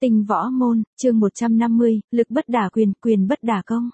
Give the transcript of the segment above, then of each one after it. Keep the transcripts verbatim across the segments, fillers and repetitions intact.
Tinh võ môn, chương một trăm năm mươi, lực bất đả quyền, quyền bất đả công.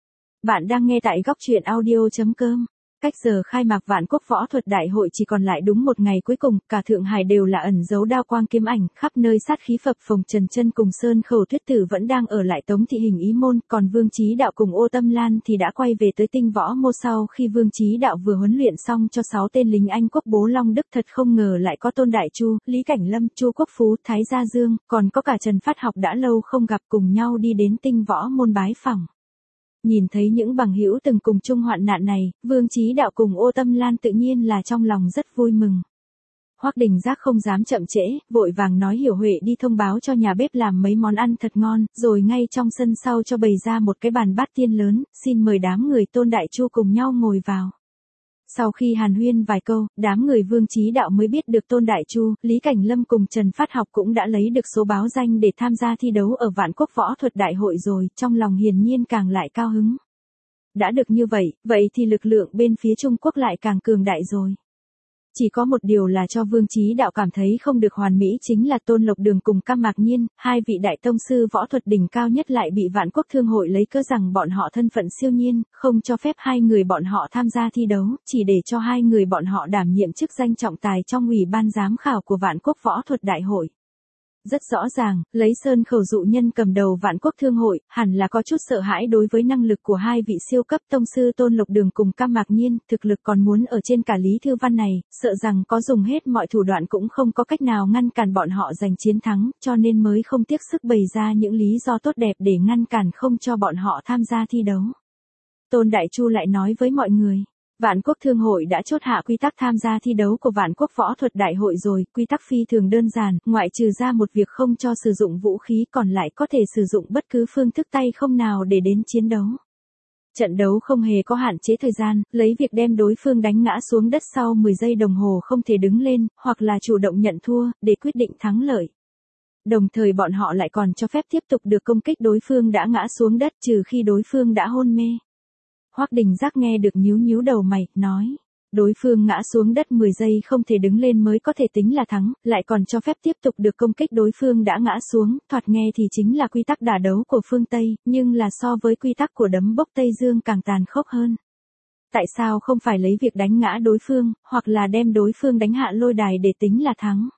Bạn đang nghe tại góc truyện audio chấm com. Cách giờ khai mạc Vạn Quốc Võ Thuật Đại Hội chỉ còn lại đúng một ngày cuối cùng, cả Thượng Hải đều là ẩn dấu đao quang kiếm ảnh, khắp nơi sát khí phập phồng. Trần Chân cùng Sơn Khẩu Tuyết Tử vẫn đang ở lại Tống Thị Hình Ý môn, còn Vương Chí Đạo cùng Ô Tâm Lan thì đã quay về tới Tinh võ môn sau khi Vương Chí Đạo vừa huấn luyện xong cho sáu tên lính Anh quốc Bố Long Đức. Thật không ngờ lại có Tôn Đại Chu, Lý Cảnh Lâm, Chu Quốc Phú, Thái Gia Dương, còn có cả Trần Phát Học đã lâu không gặp, cùng nhau đi đến Tinh võ môn bái phỏng. Nhìn thấy những bằng hữu từng cùng chung hoạn nạn này, Vương Chí Đạo cùng Ô Tâm Lan tự nhiên là trong lòng rất vui mừng. Hoắc Đình Giác không dám chậm trễ, vội vàng nói Hiểu Huệ đi thông báo cho nhà bếp làm mấy món ăn thật ngon, rồi ngay trong sân sau cho bày ra một cái bàn bát tiên lớn, xin mời đám người Tôn Đại Chu cùng nhau ngồi vào. Sau khi hàn huyên vài câu, đám người Vương Chí Đạo mới biết được Tôn Đại Chu, Lý Cảnh Lâm cùng Trần Phát Học cũng đã lấy được số báo danh để tham gia thi đấu ở Vạn Quốc Võ Thuật Đại Hội rồi, trong lòng hiển nhiên càng lại cao hứng. Đã được như vậy, vậy thì lực lượng bên phía Trung Quốc lại càng cường đại rồi. Chỉ có một điều là cho Vương Chí Đạo cảm thấy không được hoàn mỹ, chính là Tôn Lộc Đường cùng Cam Mạc Nhiên, hai vị đại tông sư võ thuật đỉnh cao nhất lại bị Vạn Quốc Thương hội lấy cớ rằng bọn họ thân phận siêu nhiên, không cho phép hai người bọn họ tham gia thi đấu, chỉ để cho hai người bọn họ đảm nhiệm chức danh trọng tài trong ủy ban giám khảo của Vạn Quốc Võ Thuật Đại Hội. Rất rõ ràng, lấy Sơn Khẩu dụ nhân cầm đầu Vạn Quốc Thương hội, hẳn là có chút sợ hãi đối với năng lực của hai vị siêu cấp tông sư Tôn Lộc Đường cùng Cam Mạc Nhiên, thực lực còn muốn ở trên cả Lý Thư Văn này, sợ rằng có dùng hết mọi thủ đoạn cũng không có cách nào ngăn cản bọn họ giành chiến thắng, cho nên mới không tiếc sức bày ra những lý do tốt đẹp để ngăn cản không cho bọn họ tham gia thi đấu. Tôn Đại Chu lại nói với mọi người. Vạn Quốc Thương hội đã chốt hạ quy tắc tham gia thi đấu của Vạn Quốc Võ Thuật Đại Hội rồi, quy tắc phi thường đơn giản, ngoại trừ ra một việc không cho sử dụng vũ khí, còn lại có thể sử dụng bất cứ phương thức tay không nào để đến chiến đấu. Trận đấu không hề có hạn chế thời gian, lấy việc đem đối phương đánh ngã xuống đất sau mười giây đồng hồ không thể đứng lên, hoặc là chủ động nhận thua, để quyết định thắng lợi. Đồng thời bọn họ lại còn cho phép tiếp tục được công kích đối phương đã ngã xuống đất, trừ khi đối phương đã hôn mê. Hoắc Đình Giác nghe được nhíu nhíu đầu mày, nói, đối phương ngã xuống đất mười giây không thể đứng lên mới có thể tính là thắng, lại còn cho phép tiếp tục được công kích đối phương đã ngã xuống, thoạt nghe thì chính là quy tắc đả đấu của phương Tây, nhưng là so với quy tắc của đấm bốc Tây Dương càng tàn khốc hơn. Tại sao không phải lấy việc đánh ngã đối phương, hoặc là đem đối phương đánh hạ lôi đài để tính là thắng?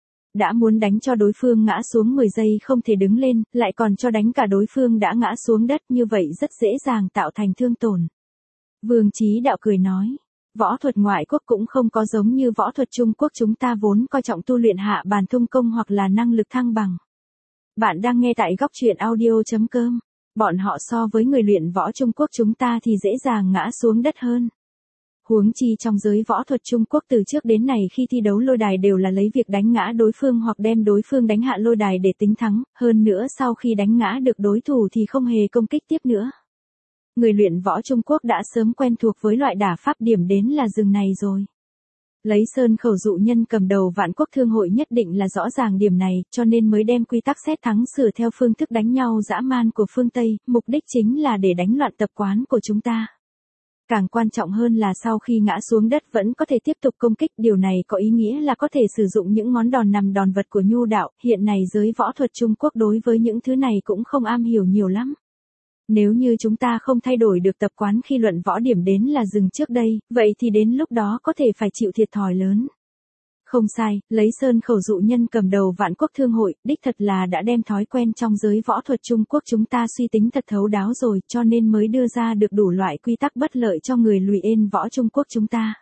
Đã muốn đánh cho đối phương ngã xuống mười giây không thể đứng lên, lại còn cho đánh cả đối phương đã ngã xuống đất, như vậy rất dễ dàng tạo thành thương tổn. Vương Chí Đạo cười nói, võ thuật ngoại quốc cũng không có giống như võ thuật Trung Quốc, chúng ta vốn coi trọng tu luyện hạ bàn thông công hoặc là năng lực thăng bằng. Bạn đang nghe tại góc truyện audio chấm com. Bọn họ so với người luyện võ Trung Quốc chúng ta thì dễ dàng ngã xuống đất hơn. Huống chi trong giới võ thuật Trung Quốc từ trước đến nay khi thi đấu lôi đài đều là lấy việc đánh ngã đối phương hoặc đem đối phương đánh hạ lôi đài để tính thắng, hơn nữa sau khi đánh ngã được đối thủ thì không hề công kích tiếp nữa. Người luyện võ Trung Quốc đã sớm quen thuộc với loại đả pháp điểm đến là dừng này rồi. Lấy Sơn Khẩu dụ nhân cầm đầu Vạn Quốc Thương hội nhất định là rõ ràng điểm này, cho nên mới đem quy tắc xét thắng sửa theo phương thức đánh nhau dã man của phương Tây, mục đích chính là để đánh loạn tập quán của chúng ta. Càng quan trọng hơn là sau khi ngã xuống đất vẫn có thể tiếp tục công kích, điều này có ý nghĩa là có thể sử dụng những ngón đòn nằm đòn vật của nhu đạo, hiện nay giới võ thuật Trung Quốc đối với những thứ này cũng không am hiểu nhiều lắm. Nếu như chúng ta không thay đổi được tập quán khi luận võ điểm đến là dừng trước đây, vậy thì đến lúc đó có thể phải chịu thiệt thòi lớn. Không sai, lấy Sơn Khẩu dụ nhân cầm đầu Vạn Quốc Thương hội, đích thật là đã đem thói quen trong giới võ thuật Trung Quốc chúng ta suy tính thật thấu đáo rồi, cho nên mới đưa ra được đủ loại quy tắc bất lợi cho người lùi ên võ Trung Quốc chúng ta.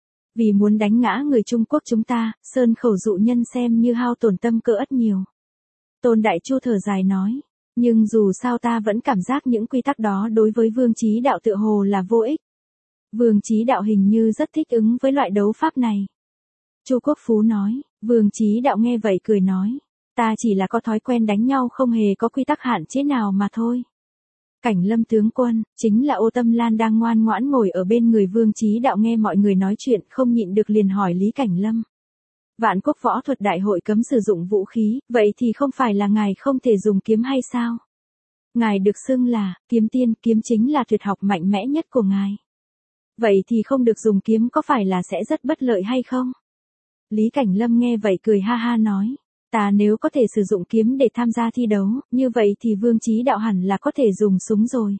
Vì muốn đánh ngã người Trung Quốc chúng ta, Sơn Khẩu dụ nhân xem như hao tổn tâm cơ ất nhiều. Tôn Đại Chu thở dài nói, nhưng dù sao ta vẫn cảm giác những quy tắc đó đối với Vương Chí Đạo tựa hồ là vô ích. Vương Chí Đạo hình như rất thích ứng với loại đấu pháp này. Chu Quốc Phú nói, Vương Chí Đạo nghe vậy cười nói, ta chỉ là có thói quen đánh nhau không hề có quy tắc hạn chế nào mà thôi. Cảnh Lâm tướng quân, chính là Ô Tâm Lan đang ngoan ngoãn ngồi ở bên người Vương Chí Đạo nghe mọi người nói chuyện không nhịn được liền hỏi Lý Cảnh Lâm. Vạn Quốc Võ Thuật Đại Hội cấm sử dụng vũ khí, vậy thì không phải là ngài không thể dùng kiếm hay sao? Ngài được xưng là, kiếm tiên, kiếm chính là tuyệt học mạnh mẽ nhất của ngài. Vậy thì không được dùng kiếm có phải là sẽ rất bất lợi hay không? Lý Cảnh Lâm nghe vậy cười ha ha nói. Ta nếu có thể sử dụng kiếm để tham gia thi đấu, như vậy thì Vương Chí Đạo hẳn là có thể dùng súng rồi.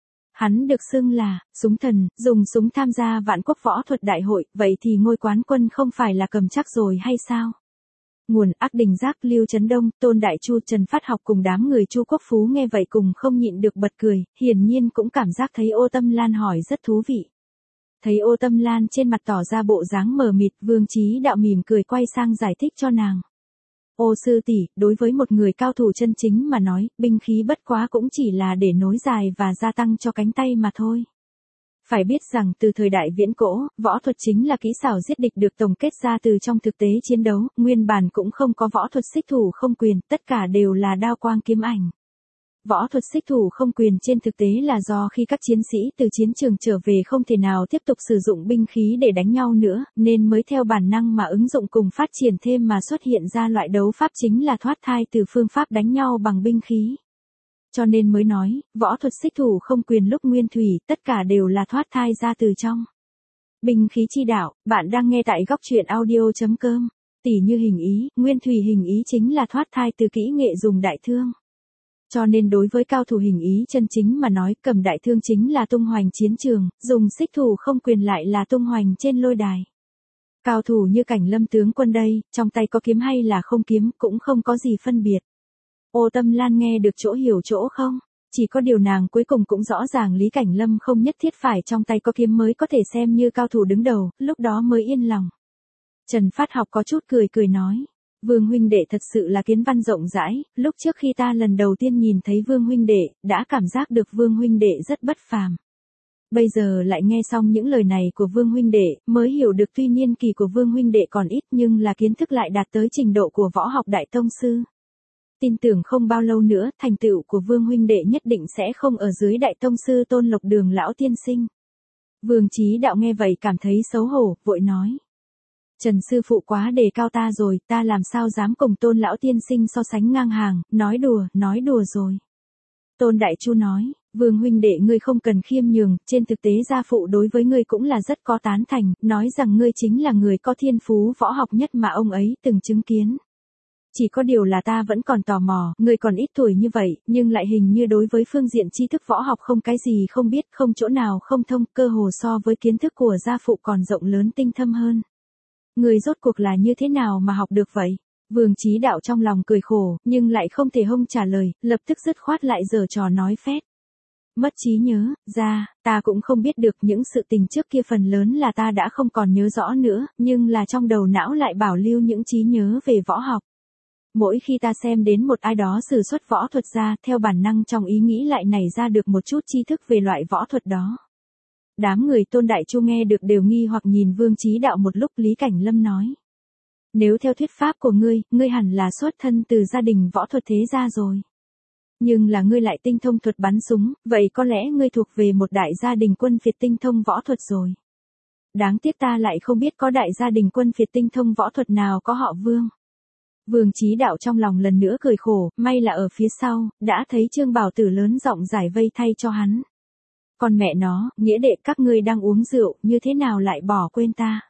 Hắn được xưng là súng thần, dùng súng tham gia Vạn Quốc Võ Thuật Đại hội, vậy thì ngôi quán quân không phải là cầm chắc rồi hay sao? Nguồn Ác Đình Giác, Lưu Trấn Đông, Tôn Đại Chu, Trần Phát Học cùng đám người Chu Quốc Phú nghe vậy cùng không nhịn được bật cười, hiển nhiên cũng cảm giác thấy Ô Tâm Lan hỏi rất thú vị. Thấy Ô Tâm Lan trên mặt tỏ ra bộ dáng mờ mịt, Vương Chí Đạo mỉm cười quay sang giải thích cho nàng. Ô sư tỷ, đối với một người cao thủ chân chính mà nói, binh khí bất quá cũng chỉ là để nối dài và gia tăng cho cánh tay mà thôi. Phải biết rằng từ thời đại viễn cổ, võ thuật chính là kỹ xảo giết địch được tổng kết ra từ trong thực tế chiến đấu, nguyên bản cũng không có võ thuật xích thủ không quyền, tất cả đều là đao quang kiếm ảnh. Võ thuật xích thủ không quyền trên thực tế là do khi các chiến sĩ từ chiến trường trở về không thể nào tiếp tục sử dụng binh khí để đánh nhau nữa, nên mới theo bản năng mà ứng dụng cùng phát triển thêm mà xuất hiện ra loại đấu pháp chính là thoát thai từ phương pháp đánh nhau bằng binh khí. Cho nên mới nói, võ thuật xích thủ không quyền lúc nguyên thủy, tất cả đều là thoát thai ra từ trong binh khí chi đạo. Bạn đang nghe tại góc truyện audio chấm com. Tỉ như hình ý, nguyên thủy hình ý chính là thoát thai từ kỹ nghệ dùng đại thương. Cho nên đối với cao thủ hình ý chân chính mà nói, cầm đại thương chính là tung hoành chiến trường, dùng xích thủ không quyền lại là tung hoành trên lôi đài. Cao thủ như Cảnh Lâm tướng quân đây, trong tay có kiếm hay là không kiếm cũng không có gì phân biệt. Ô Tâm Lan nghe được chỗ hiểu chỗ không? Chỉ có điều nàng cuối cùng cũng rõ ràng Lý Cảnh Lâm không nhất thiết phải trong tay có kiếm mới có thể xem như cao thủ đứng đầu, lúc đó mới yên lòng. Trần Phát Học có chút cười cười nói. Vương huynh đệ thật sự là kiến văn rộng rãi, lúc trước khi ta lần đầu tiên nhìn thấy Vương huynh đệ, đã cảm giác được Vương huynh đệ rất bất phàm. Bây giờ lại nghe xong những lời này của Vương huynh đệ, mới hiểu được tuy niên kỳ của Vương huynh đệ còn ít nhưng là kiến thức lại đạt tới trình độ của võ học đại tông sư. Tin tưởng không bao lâu nữa, thành tựu của Vương huynh đệ nhất định sẽ không ở dưới đại tông sư Tôn Lộc Đường lão tiên sinh. Vương Chí Đạo nghe vậy cảm thấy xấu hổ, vội nói. Trần sư phụ quá đề cao ta rồi, ta làm sao dám cùng Tôn lão tiên sinh so sánh ngang hàng, nói đùa, nói đùa rồi. Tôn Đại Chu nói, Vương huynh đệ ngươi không cần khiêm nhường, trên thực tế gia phụ đối với ngươi cũng là rất có tán thành, nói rằng ngươi chính là người có thiên phú võ học nhất mà ông ấy từng chứng kiến. Chỉ có điều là ta vẫn còn tò mò, ngươi còn ít tuổi như vậy, nhưng lại hình như đối với phương diện tri thức võ học không cái gì không biết, không chỗ nào không thông, cơ hồ so với kiến thức của gia phụ còn rộng lớn tinh thâm hơn. Người rốt cuộc là như thế nào mà học được vậy? Vương Chí Đạo trong lòng cười khổ, nhưng lại không thể hông trả lời, lập tức dứt khoát lại giở trò nói phét. Mất trí nhớ, ra, ta cũng không biết được những sự tình trước kia phần lớn là ta đã không còn nhớ rõ nữa, nhưng là trong đầu não lại bảo lưu những trí nhớ về võ học. Mỗi khi ta xem đến một ai đó sử xuất võ thuật ra, theo bản năng trong ý nghĩ lại nảy ra được một chút tri thức về loại võ thuật đó. Đám người Tôn Đại Chu nghe được đều nghi hoặc nhìn Vương Chí Đạo một lúc. Lý Cảnh Lâm nói. Nếu theo thuyết pháp của ngươi, ngươi hẳn là xuất thân từ gia đình võ thuật thế gia rồi. Nhưng là ngươi lại tinh thông thuật bắn súng, vậy có lẽ ngươi thuộc về một đại gia đình quân phiệt tinh thông võ thuật rồi. Đáng tiếc ta lại không biết có đại gia đình quân phiệt tinh thông võ thuật nào có họ Vương. Vương Chí Đạo trong lòng lần nữa cười khổ, may là ở phía sau, đã thấy Trương Bảo Tử lớn giọng giải vây thay cho hắn. Còn mẹ nó, nghĩa đệ các ngươi đang uống rượu, như thế nào lại bỏ quên ta?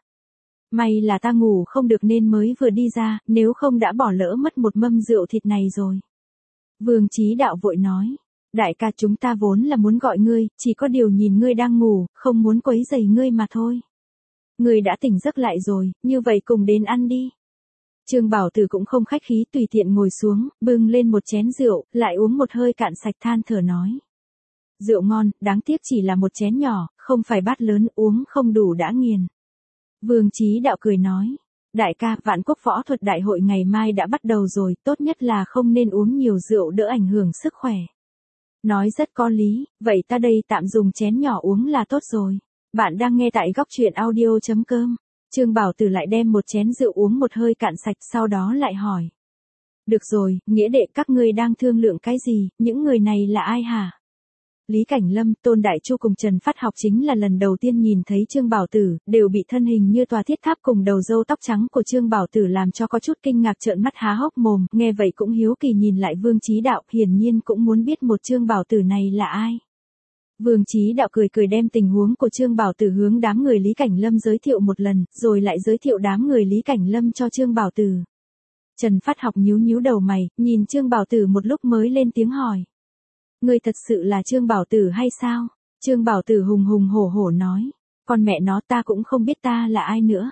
May là ta ngủ không được nên mới vừa đi ra, nếu không đã bỏ lỡ mất một mâm rượu thịt này rồi. Vương Chí Đạo vội nói, đại ca chúng ta vốn là muốn gọi ngươi, chỉ có điều nhìn ngươi đang ngủ, không muốn quấy rầy ngươi mà thôi. Ngươi đã tỉnh giấc lại rồi, như vậy cùng đến ăn đi. Trương Bảo Tử cũng không khách khí tùy tiện ngồi xuống, bưng lên một chén rượu, lại uống một hơi cạn sạch than thở nói. Rượu ngon, đáng tiếc chỉ là một chén nhỏ, không phải bát lớn, uống không đủ đã nghiền. Vương Chí Đạo cười nói, đại ca, Vạn Quốc Võ Thuật Đại hội ngày mai đã bắt đầu rồi, tốt nhất là không nên uống nhiều rượu đỡ ảnh hưởng sức khỏe. Nói rất có lý, vậy ta đây tạm dùng chén nhỏ uống là tốt rồi. Bạn đang nghe tại góc truyện audio chấm com. Trương Bảo Tử lại đem một chén rượu uống một hơi cạn sạch, sau đó lại hỏi. Được rồi, nghĩa đệ các ngươi đang thương lượng cái gì, những người này là ai hả? Lý Cảnh Lâm, Tôn Đại Chu cùng Trần Phát Học chính là lần đầu tiên nhìn thấy Trương Bảo Tử, đều bị thân hình như tòa thiết tháp cùng đầu râu tóc trắng của Trương Bảo Tử làm cho có chút kinh ngạc trợn mắt há hốc mồm, nghe vậy cũng hiếu kỳ nhìn lại Vương Chí Đạo, hiển nhiên cũng muốn biết một Trương Bảo Tử này là ai. Vương Chí Đạo cười cười đem tình huống của Trương Bảo Tử hướng đám người Lý Cảnh Lâm giới thiệu một lần, rồi lại giới thiệu đám người Lý Cảnh Lâm cho Trương Bảo Tử. Trần Phát Học nhíu nhíu đầu mày, nhìn Trương Bảo Tử một lúc mới lên tiếng hỏi. Ngươi thật sự là Trương Bảo Tử hay sao? Trương Bảo Tử hùng hùng hổ hổ nói. Con mẹ nó, ta cũng không biết ta là ai nữa.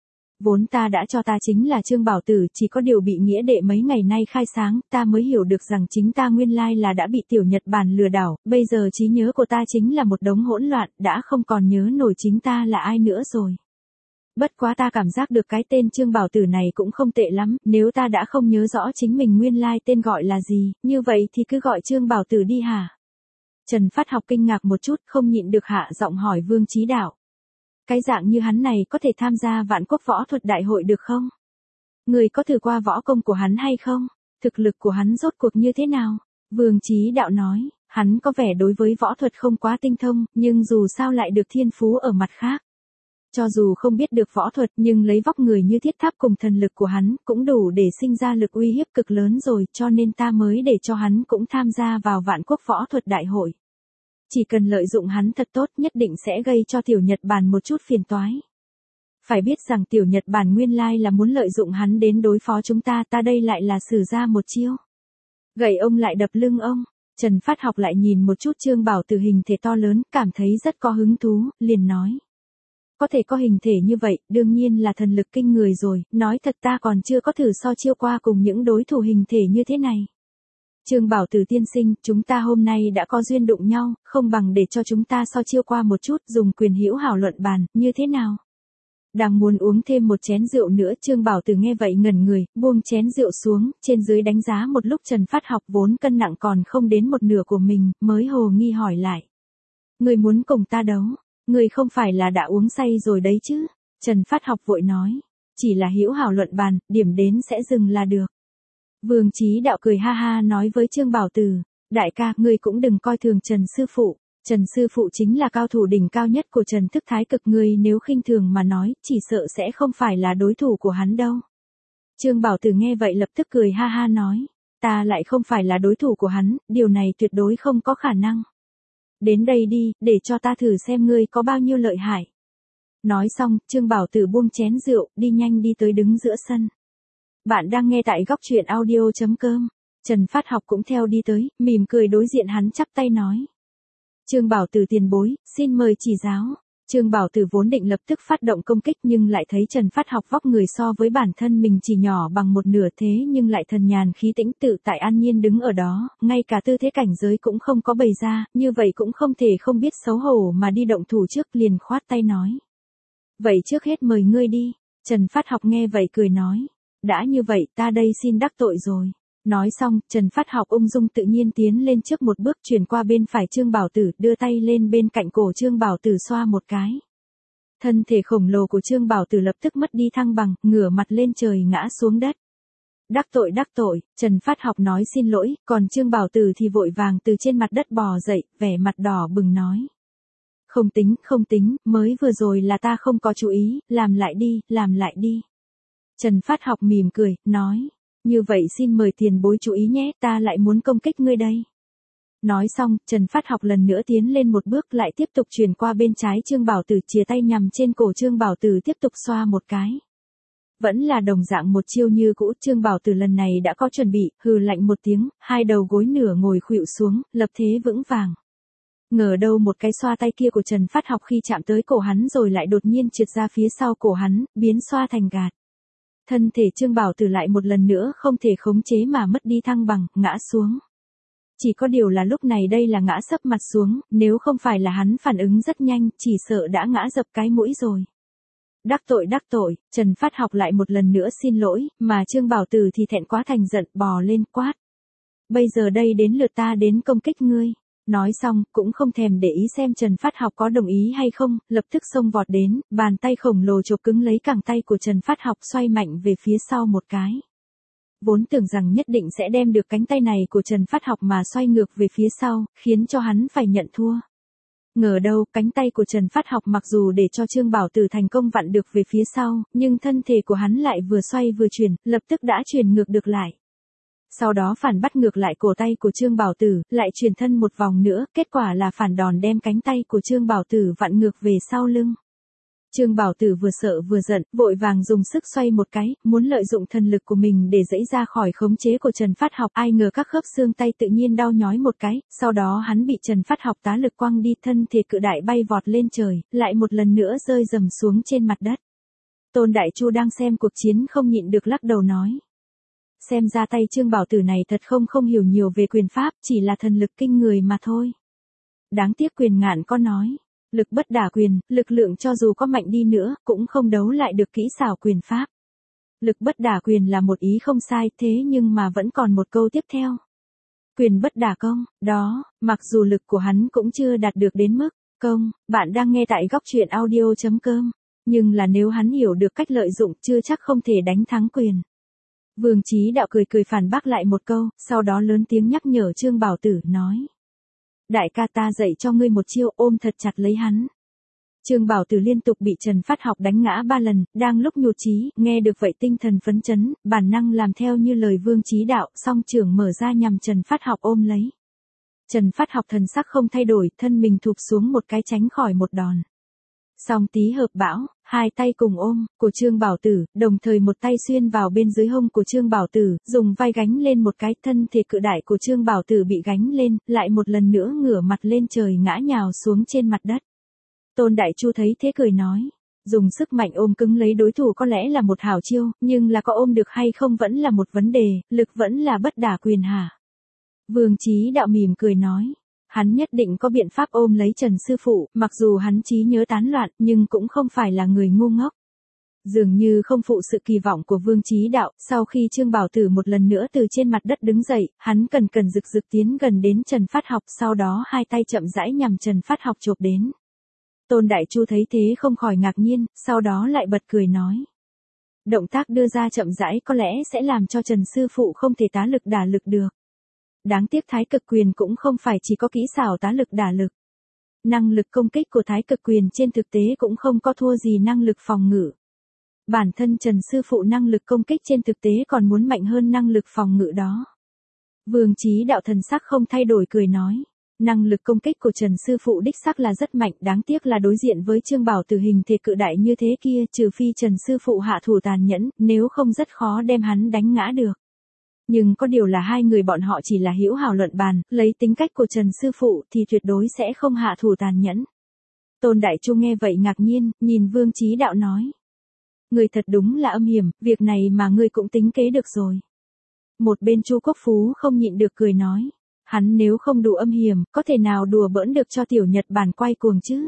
Vốn ta đã cho ta chính là Trương Bảo Tử, chỉ có điều bị nghĩa đệ mấy ngày nay khai sáng, ta mới hiểu được rằng chính ta nguyên lai là đã bị tiểu Nhật Bản lừa đảo, bây giờ trí nhớ của ta chính là một đống hỗn loạn, đã không còn nhớ nổi chính ta là ai nữa rồi. Bất quá ta cảm giác được cái tên Trương Bảo Tử này cũng không tệ lắm, nếu ta đã không nhớ rõ chính mình nguyên lai tên gọi là gì, như vậy thì cứ gọi Trương Bảo Tử đi hả? Trần Phát Học kinh ngạc một chút, không nhịn được hạ giọng hỏi Vương Chí Đạo. Cái dạng như hắn này có thể tham gia Vạn Quốc Võ Thuật Đại hội được không? Người có thử qua võ công của hắn hay không? Thực lực của hắn rốt cuộc như thế nào? Vương Chí Đạo nói, hắn có vẻ đối với võ thuật không quá tinh thông, nhưng dù sao lại được thiên phú ở mặt khác. Cho dù không biết được võ thuật nhưng lấy vóc người như thiết tháp cùng thần lực của hắn cũng đủ để sinh ra lực uy hiếp cực lớn rồi, cho nên ta mới để cho hắn cũng tham gia vào Vạn Quốc Võ Thuật Đại hội. Chỉ cần lợi dụng hắn thật tốt nhất định sẽ gây cho tiểu Nhật Bản một chút phiền toái. Phải biết rằng tiểu Nhật Bản nguyên lai là muốn lợi dụng hắn đến đối phó chúng ta, ta đây lại là sử ra một chiêu. Gậy ông lại đập lưng ông. Trần Phát Học lại nhìn một chút Trương Bảo Tử hình thể to lớn, cảm thấy rất có hứng thú, liền nói. Có thể có hình thể như vậy, đương nhiên là thần lực kinh người rồi, nói thật ta còn chưa có thử so chiêu qua cùng những đối thủ hình thể như thế này. Trương Bảo Tử tiên sinh, chúng ta hôm nay đã có duyên đụng nhau, không bằng để cho chúng ta so chiêu qua một chút, dùng quyền hữu hảo luận bàn, như thế nào? Đang muốn uống thêm một chén rượu nữa, Trương Bảo Tử nghe vậy ngẩn người, buông chén rượu xuống, trên dưới đánh giá một lúc Trần Phát Học vốn cân nặng còn không đến một nửa của mình, mới hồ nghi hỏi lại. Người muốn cùng ta đấu? Người không phải là đã uống say rồi đấy chứ? Trần Phát Học vội nói. Chỉ là hữu hảo luận bàn, điểm đến sẽ dừng là được. Vương Chí Đạo cười ha ha nói với Trương Bảo Tử. Đại ca, ngươi cũng đừng coi thường Trần Sư Phụ. Trần Sư Phụ chính là cao thủ đỉnh cao nhất của Trần Thức Thái Cực, ngươi nếu khinh thường mà nói, chỉ sợ sẽ không phải là đối thủ của hắn đâu. Trương Bảo Tử nghe vậy lập tức cười ha ha nói. Ta lại không phải là đối thủ của hắn, điều này tuyệt đối không có khả năng. Đến đây đi, để cho ta thử xem ngươi có bao nhiêu lợi hại. Nói xong, Trương Bảo Tử buông chén rượu, đi nhanh đi tới đứng giữa sân. Bạn đang nghe tại góc truyện audio chấm com. Trần Phát Học cũng theo đi tới, mỉm cười đối diện hắn chắp tay nói. Trương Bảo Tử tiền bối, xin mời chỉ giáo. Trương Bảo Tử vốn định lập tức phát động công kích nhưng lại thấy Trần Phát Học vóc người so với bản thân mình chỉ nhỏ bằng một nửa thế nhưng lại thần nhàn khí tĩnh tự tại an nhiên đứng ở đó, ngay cả tư thế cảnh giới cũng không có bày ra, như vậy cũng không thể không biết xấu hổ mà đi động thủ trước, liền khoát tay nói. Vậy trước hết mời ngươi đi. Trần Phát Học nghe vậy cười nói. Đã như vậy ta đây xin đắc tội rồi. Nói xong, Trần Phát Học ung dung tự nhiên tiến lên trước một bước, chuyển qua bên phải Trương Bảo Tử, đưa tay lên bên cạnh cổ Trương Bảo Tử xoa một cái. Thân thể khổng lồ của Trương Bảo Tử lập tức mất đi thăng bằng, ngửa mặt lên trời ngã xuống đất. Đắc tội đắc tội, Trần Phát Học nói xin lỗi, còn Trương Bảo Tử thì vội vàng từ trên mặt đất bò dậy, vẻ mặt đỏ bừng nói. Không tính, không tính, mới vừa rồi là ta không có chú ý, làm lại đi, làm lại đi. Trần Phát Học mỉm cười, nói. Như vậy xin mời tiền bối chú ý nhé, ta lại muốn công kích ngươi đây. Nói xong, Trần Phát Học lần nữa tiến lên một bước, lại tiếp tục chuyển qua bên trái Trương Bảo Tử, chìa tay nhằm trên cổ Trương Bảo Tử tiếp tục xoa một cái. Vẫn là đồng dạng một chiêu như cũ, Trương Bảo Tử lần này đã có chuẩn bị, hừ lạnh một tiếng, hai đầu gối nửa ngồi khuỵu xuống, lập thế vững vàng. Ngờ đâu một cái xoa tay kia của Trần Phát Học khi chạm tới cổ hắn rồi lại đột nhiên trượt ra phía sau cổ hắn, biến xoa thành gạt. Thân thể Trương Bảo Tử lại một lần nữa không thể khống chế mà mất đi thăng bằng, ngã xuống. Chỉ có điều là lúc này đây là ngã sấp mặt xuống, nếu không phải là hắn phản ứng rất nhanh, chỉ sợ đã ngã dập cái mũi rồi. Đắc tội đắc tội, Trần Phát Học lại một lần nữa xin lỗi, mà Trương Bảo Tử thì thẹn quá thành giận, bò lên quát. Bây giờ đây đến lượt ta đến công kích ngươi. Nói xong, cũng không thèm để ý xem Trần Phát Học có đồng ý hay không, lập tức xông vọt đến, bàn tay khổng lồ chộp cứng lấy cẳng tay của Trần Phát Học, xoay mạnh về phía sau một cái. Vốn tưởng rằng nhất định sẽ đem được cánh tay này của Trần Phát Học mà xoay ngược về phía sau, khiến cho hắn phải nhận thua. Ngờ đâu, cánh tay của Trần Phát Học mặc dù để cho Trương Bảo Tử thành công vặn được về phía sau, nhưng thân thể của hắn lại vừa xoay vừa chuyển, lập tức đã chuyển ngược được lại. Sau đó phản bắt ngược lại cổ tay của Trương Bảo Tử, lại chuyển thân một vòng nữa, kết quả là phản đòn đem cánh tay của Trương Bảo Tử vặn ngược về sau lưng. Trương Bảo Tử vừa sợ vừa giận, vội vàng dùng sức xoay một cái, muốn lợi dụng thần lực của mình để giãy ra khỏi khống chế của Trần Phát Học, ai ngờ các khớp xương tay tự nhiên đau nhói một cái, sau đó hắn bị Trần Phát Học tá lực quăng đi, thân thể cự đại bay vọt lên trời, lại một lần nữa rơi rầm xuống trên mặt đất. Tôn Đại Chu đang xem cuộc chiến không nhịn được lắc đầu nói. Xem ra tay Trương Bảo Tử này thật không không hiểu nhiều về quyền pháp, chỉ là thần lực kinh người mà thôi. Đáng tiếc Quyền Ngạn có nói. Lực bất đả quyền, lực lượng cho dù có mạnh đi nữa, cũng không đấu lại được kỹ xảo quyền pháp. Lực bất đả quyền là một ý không sai, thế nhưng mà vẫn còn một câu tiếp theo. Quyền bất đả công, đó, mặc dù lực của hắn cũng chưa đạt được đến mức công, bạn đang nghe tại góc truyện audio chấm com, nhưng là nếu hắn hiểu được cách lợi dụng chưa chắc không thể đánh thắng quyền. Vương Chí Đạo cười cười phản bác lại một câu, sau đó lớn tiếng nhắc nhở Trương Bảo Tử, nói. Đại ca, ta dạy cho ngươi một chiêu, ôm thật chặt lấy hắn. Trương Bảo Tử liên tục bị Trần Phát Học đánh ngã ba lần, đang lúc nhụt chí, nghe được vậy tinh thần phấn chấn, bản năng làm theo như lời Vương Chí Đạo, song trưởng mở ra nhằm Trần Phát Học ôm lấy. Trần Phát Học thần sắc không thay đổi, thân mình thụp xuống một cái tránh khỏi một đòn. Song tí hợp bão, hai tay cùng ôm, của Trương Bảo Tử, đồng thời một tay xuyên vào bên dưới hông của Trương Bảo Tử, dùng vai gánh lên một cái, thân thể cự đại của Trương Bảo Tử bị gánh lên, lại một lần nữa ngửa mặt lên trời ngã nhào xuống trên mặt đất. Tôn Đại Chu thấy thế cười nói, dùng sức mạnh ôm cứng lấy đối thủ có lẽ là một hảo chiêu, nhưng là có ôm được hay không vẫn là một vấn đề, lực vẫn là bất đả quyền hả? Vương Chí Đạo mỉm cười nói. Hắn nhất định có biện pháp ôm lấy Trần sư phụ, mặc dù hắn trí nhớ tán loạn, nhưng cũng không phải là người ngu ngốc. Dường như không phụ sự kỳ vọng của Vương Chí Đạo, sau khi Trương Bảo Tử một lần nữa từ trên mặt đất đứng dậy, hắn cần cần rực rực tiến gần đến Trần Phát Học, sau đó hai tay chậm rãi nhằm Trần Phát Học chộp đến. Tôn Đại Chu thấy thế không khỏi ngạc nhiên, sau đó lại bật cười nói. Động tác đưa ra chậm rãi có lẽ sẽ làm cho Trần sư phụ không thể tá lực đả lực được. Đáng tiếc Thái Cực Quyền cũng không phải chỉ có kỹ xảo tá lực đả lực. Năng lực công kích của Thái Cực Quyền trên thực tế cũng không có thua gì năng lực phòng ngự. Bản thân Trần sư phụ năng lực công kích trên thực tế còn muốn mạnh hơn năng lực phòng ngự đó. Vương Chí Đạo thần sắc không thay đổi cười nói. Năng lực công kích của Trần sư phụ đích xác là rất mạnh, đáng tiếc là đối diện với Trương Bảo Tử hình thể cự đại như thế kia, trừ phi Trần sư phụ hạ thủ tàn nhẫn, nếu không rất khó đem hắn đánh ngã được. Nhưng có điều là hai người bọn họ chỉ là hữu hảo luận bàn, lấy tính cách của Trần sư phụ thì tuyệt đối sẽ không hạ thủ tàn nhẫn. Tôn Đại Chu nghe vậy ngạc nhiên, nhìn Vương Chí Đạo nói. Người thật đúng là âm hiểm, việc này mà ngươi cũng tính kế được rồi. Một bên Chu Quốc Phú không nhịn được cười nói. Hắn nếu không đủ âm hiểm, có thể nào đùa bỡn được cho tiểu Nhật Bản quay cuồng chứ?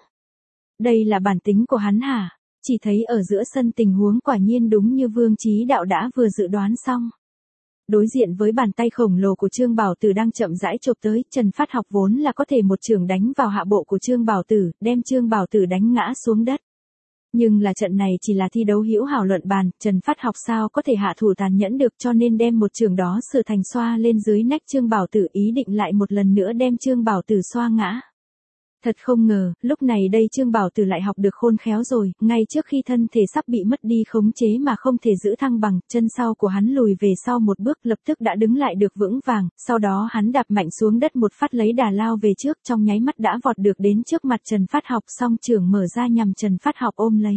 Đây là bản tính của hắn hả? Chỉ thấy ở giữa sân tình huống quả nhiên đúng như Vương Chí Đạo đã vừa dự đoán xong. Đối diện với bàn tay khổng lồ của Trương Bảo Tử đang chậm rãi chộp tới, Trần Phát Học vốn là có thể một chưởng đánh vào hạ bộ của Trương Bảo Tử, đem Trương Bảo Tử đánh ngã xuống đất. Nhưng là trận này chỉ là thi đấu hữu hảo luận bàn, Trần Phát Học sao có thể hạ thủ tàn nhẫn được, cho nên đem một chưởng đó sửa thành xoa lên dưới nách Trương Bảo Tử, ý định lại một lần nữa đem Trương Bảo Tử xoa ngã. Thật không ngờ, lúc này đây Trương Bảo Tử lại học được khôn khéo rồi, ngay trước khi thân thể sắp bị mất đi khống chế mà không thể giữ thăng bằng, chân sau của hắn lùi về sau một bước, lập tức đã đứng lại được vững vàng, sau đó hắn đạp mạnh xuống đất một phát lấy đà lao về trước, trong nháy mắt đã vọt được đến trước mặt Trần Phát Học, song trưởng mở ra nhằm Trần Phát Học ôm lấy.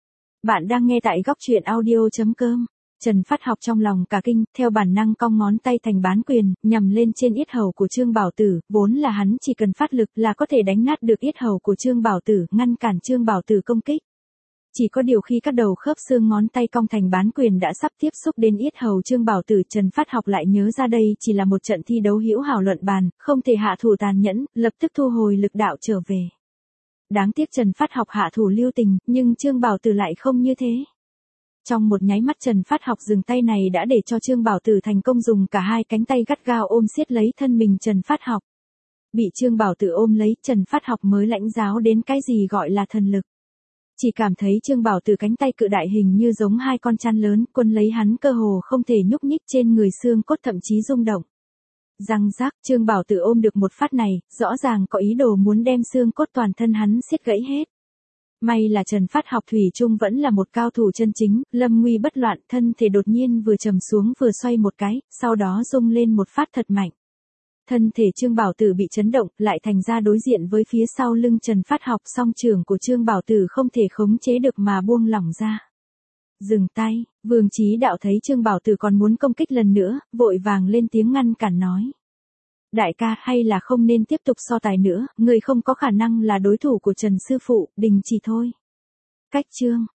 Bạn đang nghe tại góc truyện audio chấm com. Trần Phát Học trong lòng cả kinh, theo bản năng cong ngón tay thành bán quyền, nhằm lên trên yết hầu của Trương Bảo Tử, vốn là hắn chỉ cần phát lực là có thể đánh nát được yết hầu của Trương Bảo Tử, ngăn cản Trương Bảo Tử công kích. Chỉ có điều khi các đầu khớp xương ngón tay cong thành bán quyền đã sắp tiếp xúc đến yết hầu Trương Bảo Tử, Trần Phát Học lại nhớ ra đây chỉ là một trận thi đấu hữu hảo luận bàn, không thể hạ thủ tàn nhẫn, lập tức thu hồi lực đạo trở về. Đáng tiếc Trần Phát Học hạ thủ lưu tình, nhưng Trương Bảo Tử lại không như thế. Trong một nháy mắt Trần Phát Học dừng tay này đã để cho Trương Bảo Tử thành công dùng cả hai cánh tay gắt gao ôm siết lấy thân mình Trần Phát Học. Bị Trương Bảo Tử ôm lấy, Trần Phát Học mới lãnh giáo đến cái gì gọi là thần lực. Chỉ cảm thấy Trương Bảo Tử cánh tay cự đại hình như giống hai con chăn lớn, quân lấy hắn cơ hồ không thể nhúc nhích, trên người xương cốt thậm chí rung động. Răng rác, Trương Bảo Tử ôm được một phát này, rõ ràng có ý đồ muốn đem xương cốt toàn thân hắn siết gãy hết. May là Trần Phát Học thủy chung vẫn là một cao thủ chân chính, lâm nguy bất loạn, thân thể đột nhiên vừa trầm xuống vừa xoay một cái, sau đó rung lên một phát thật mạnh. Thân thể Trương Bảo Tử bị chấn động, lại thành ra đối diện với phía sau lưng Trần Phát Học, song trưởng của Trương Bảo Tử không thể khống chế được mà buông lỏng ra. Dừng tay, Vương Chí Đạo thấy Trương Bảo Tử còn muốn công kích lần nữa, vội vàng lên tiếng ngăn cản nói. Đại ca, hay là không nên tiếp tục so tài nữa, người không có khả năng là đối thủ của Trần sư phụ, đình chỉ thôi. Cách Trương